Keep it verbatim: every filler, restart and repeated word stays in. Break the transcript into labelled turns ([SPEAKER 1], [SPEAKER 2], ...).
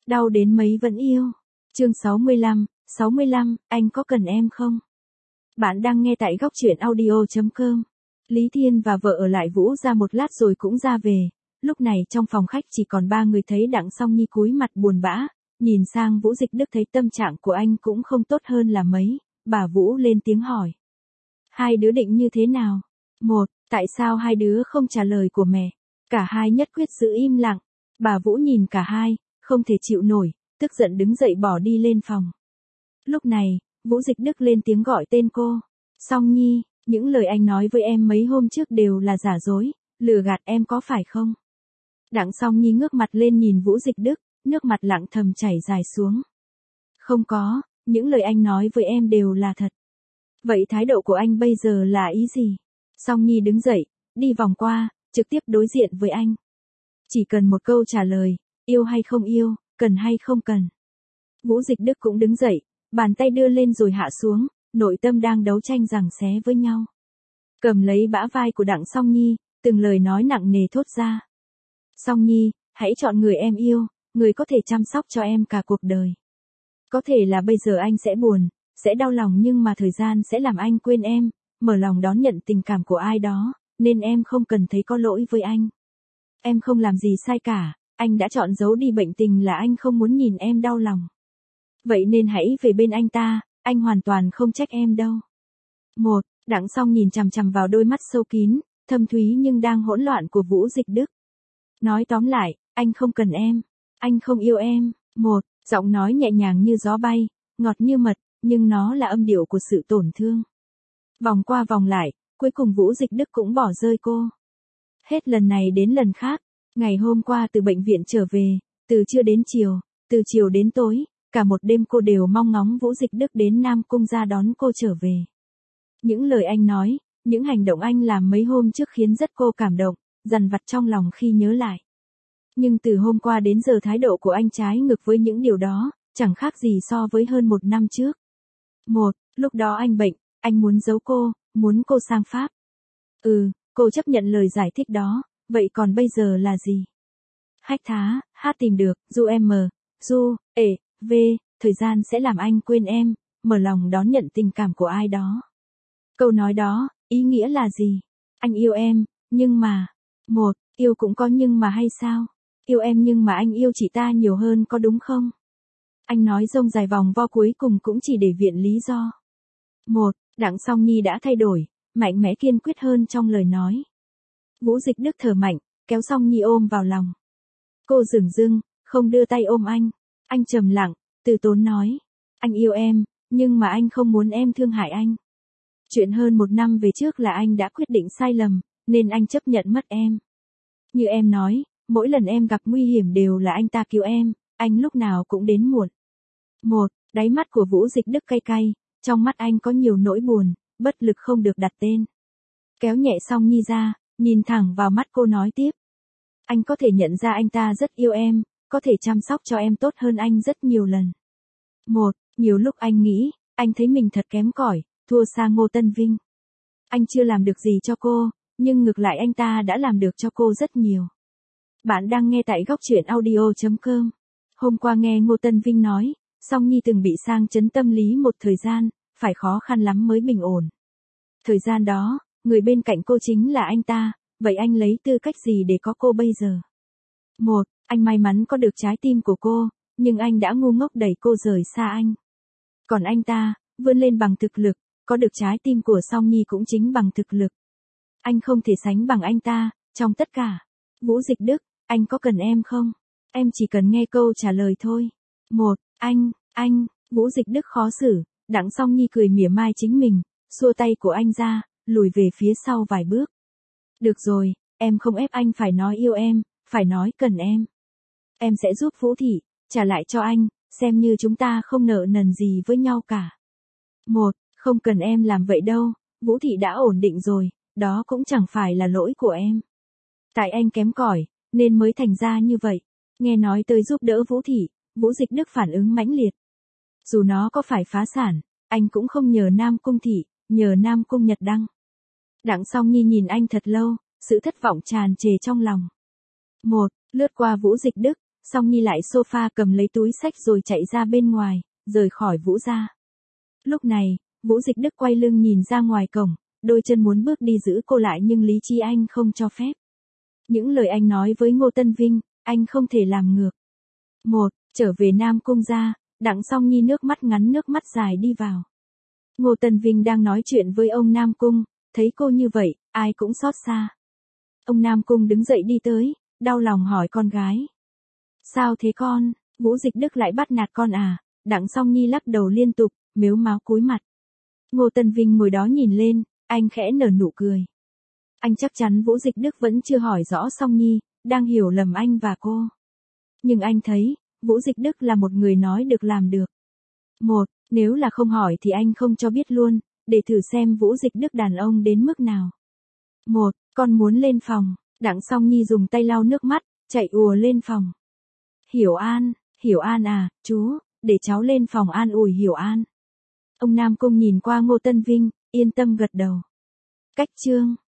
[SPEAKER 1] Đau đến mấy vẫn yêu. Chương sáu mươi lăm, sáu mươi lăm, anh có cần em không? Bạn đang nghe tại góc truyện audio chấm com. Lý Thiên và vợ ở lại Vũ ra một lát rồi cũng ra về. Lúc này trong phòng khách chỉ còn ba người, thấy Đặng Song Nhi cúi mặt buồn bã, nhìn sang Vũ Dịch Đức thấy tâm trạng của anh cũng không tốt hơn là mấy, bà Vũ lên tiếng hỏi. Hai đứa định như thế nào? Một, tại sao hai đứa không trả lời của mẹ? Cả hai nhất quyết giữ im lặng. Bà Vũ nhìn cả hai, không thể chịu nổi, tức giận đứng dậy bỏ đi lên phòng. Lúc này, Vũ Dịch Đức lên tiếng gọi tên cô. Song Nhi, những lời anh nói với em mấy hôm trước đều là giả dối, lừa gạt em có phải không? Đặng Song Nhi ngước mặt lên nhìn Vũ Dịch Đức, nước mặt lặng thầm chảy dài xuống. Không có, những lời anh nói với em đều là thật. Vậy thái độ của anh bây giờ là ý gì? Song Nhi đứng dậy, đi vòng qua, trực tiếp đối diện với anh. Chỉ cần một câu trả lời, yêu hay không yêu, cần hay không cần. Vũ Dịch Đức cũng đứng dậy, bàn tay đưa lên rồi hạ xuống, nội tâm đang đấu tranh giằng xé với nhau. Cầm lấy bả vai của Đặng Song Nhi, từng lời nói nặng nề thốt ra. Song Nhi, hãy chọn người em yêu, người có thể chăm sóc cho em cả cuộc đời. Có thể là bây giờ anh sẽ buồn, sẽ đau lòng, nhưng mà thời gian sẽ làm anh quên em, mở lòng đón nhận tình cảm của ai đó, nên em không cần thấy có lỗi với anh. Em không làm gì sai cả, anh đã chọn giấu đi bệnh tình là anh không muốn nhìn em đau lòng. Vậy nên hãy về bên anh ta, anh hoàn toàn không trách em đâu. Một, Đặng Song nhìn chằm chằm vào đôi mắt sâu kín, thâm thúy nhưng đang hỗn loạn của Vũ Dịch Đức. Nói tóm lại, anh không cần em, anh không yêu em. Một, giọng nói nhẹ nhàng như gió bay, ngọt như mật, nhưng nó là âm điệu của sự tổn thương. Vòng qua vòng lại, cuối cùng Vũ Dịch Đức cũng bỏ rơi cô. Hết lần này đến lần khác, ngày hôm qua từ bệnh viện trở về, từ trưa đến chiều, từ chiều đến tối, cả một đêm cô đều mong ngóng Vũ Dịch Đức đến Nam Cung ra đón cô trở về. Những lời anh nói, những hành động anh làm mấy hôm trước khiến rất cô cảm động, dằn vặt trong lòng khi nhớ lại. Nhưng từ hôm qua đến giờ thái độ của anh trái ngược với những điều đó, chẳng khác gì so với hơn một năm trước. Một, lúc đó anh bệnh, anh muốn giấu cô, muốn cô sang Pháp. Ừ, cô chấp nhận lời giải thích đó, vậy còn bây giờ là gì? Hách thá, hát tìm được, du em, du, ệ, v, thời gian sẽ làm anh quên em, mở lòng đón nhận tình cảm của ai đó. Câu nói đó, ý nghĩa là gì? Anh yêu em, nhưng mà... Một, yêu cũng có nhưng mà hay sao? Yêu em nhưng mà anh yêu chị ta nhiều hơn có đúng không? Anh nói rông dài vòng vo cuối cùng cũng chỉ để viện lý do. Một, Đặng Song Nhi đã thay đổi, mạnh mẽ kiên quyết hơn trong lời nói. Vũ Dịch Đức thở mạnh, kéo Song Nhi ôm vào lòng. Cô dửng dưng, không đưa tay ôm anh. Anh trầm lặng, từ tốn nói. Anh yêu em, nhưng mà anh không muốn em thương hại anh. Chuyện hơn một năm về trước là anh đã quyết định sai lầm, nên anh chấp nhận mất em. Như em nói, mỗi lần em gặp nguy hiểm đều là anh ta cứu em, anh lúc nào cũng đến muộn. Một, đáy mắt của Vũ Dịch Đức cay cay, trong mắt anh có nhiều nỗi buồn, bất lực không được đặt tên. Kéo nhẹ Song Nhi ra, nhìn thẳng vào mắt cô nói tiếp. Anh có thể nhận ra anh ta rất yêu em, có thể chăm sóc cho em tốt hơn anh rất nhiều lần. Một, nhiều lúc anh nghĩ, anh thấy mình thật kém cỏi, thua xa Ngô Tân Vinh. Anh chưa làm được gì cho cô, nhưng ngược lại anh ta đã làm được cho cô rất nhiều. Bạn đang nghe tại góc truyện audio chấm com. Hôm qua nghe Ngô Tân Vinh nói, Song Nhi từng bị sang chấn tâm lý một thời gian, phải khó khăn lắm mới bình ổn. Thời gian đó, người bên cạnh cô chính là anh ta, vậy anh lấy tư cách gì để có cô bây giờ? Một, anh may mắn có được trái tim của cô, nhưng anh đã ngu ngốc đẩy cô rời xa anh. Còn anh ta, vươn lên bằng thực lực, có được trái tim của Song Nhi cũng chính bằng thực lực. Anh không thể sánh bằng anh ta, trong tất cả. Vũ Dịch Đức, anh có cần em không? Em chỉ cần nghe câu trả lời thôi. Một, anh, anh, Vũ Dịch Đức khó xử, Đặng Song Nhi cười mỉa mai chính mình, xua tay của anh ra, lùi về phía sau vài bước. Được rồi, em không ép anh phải nói yêu em, phải nói cần em. Em sẽ giúp Vũ Thị, trả lại cho anh, xem như chúng ta không nợ nần gì với nhau cả. Một, không cần em làm vậy đâu, Vũ Thị đã ổn định rồi, đó cũng chẳng phải là lỗi của em. Tại anh kém cỏi, nên mới thành ra như vậy. Nghe nói tới giúp đỡ Vũ Thị, Vũ Dịch Đức phản ứng mãnh liệt. Dù nó có phải phá sản, anh cũng không nhờ Nam Cung Thị, nhờ Nam Cung Nhật Đăng. Đặng Song Nhi nhìn anh thật lâu, sự thất vọng tràn trề trong lòng. Một, lướt qua Vũ Dịch Đức, Song Nhi lại sofa cầm lấy túi xách rồi chạy ra bên ngoài, rời khỏi Vũ gia. Lúc này, Vũ Dịch Đức quay lưng nhìn ra ngoài cổng, đôi chân muốn bước đi giữ cô lại nhưng lý trí anh không cho phép. Những lời anh nói với Ngô Tân Vinh, anh không thể làm ngược. Một, trở về Nam Cung gia, Đặng Song Nhi nước mắt ngắn nước mắt dài đi vào. Ngô Tân Vinh đang nói chuyện với ông Nam Cung, thấy cô như vậy, ai cũng xót xa. Ông Nam Cung đứng dậy đi tới, đau lòng hỏi con gái. Sao thế con, Vũ Dịch Đức lại bắt nạt con à? Đặng Song Nhi lắc đầu liên tục, mếu máo cúi mặt. Ngô Tân Vinh ngồi đó nhìn lên, anh khẽ nở nụ cười. Anh chắc chắn Vũ Dịch Đức vẫn chưa hỏi rõ Song Nhi, đang hiểu lầm anh và cô. Nhưng anh thấy, Vũ Dịch Đức là một người nói được làm được. Một, nếu là không hỏi thì anh không cho biết luôn, để thử xem Vũ Dịch Đức đàn ông đến mức nào. Một, con muốn lên phòng, Đặng Song Nhi dùng tay lau nước mắt, chạy ùa lên phòng. Hiểu An, Hiểu An à, chú, để cháu lên phòng an ủi Hiểu An. Ông Nam Cung nhìn qua Ngô Tân Vinh, yên tâm gật đầu. Cách chương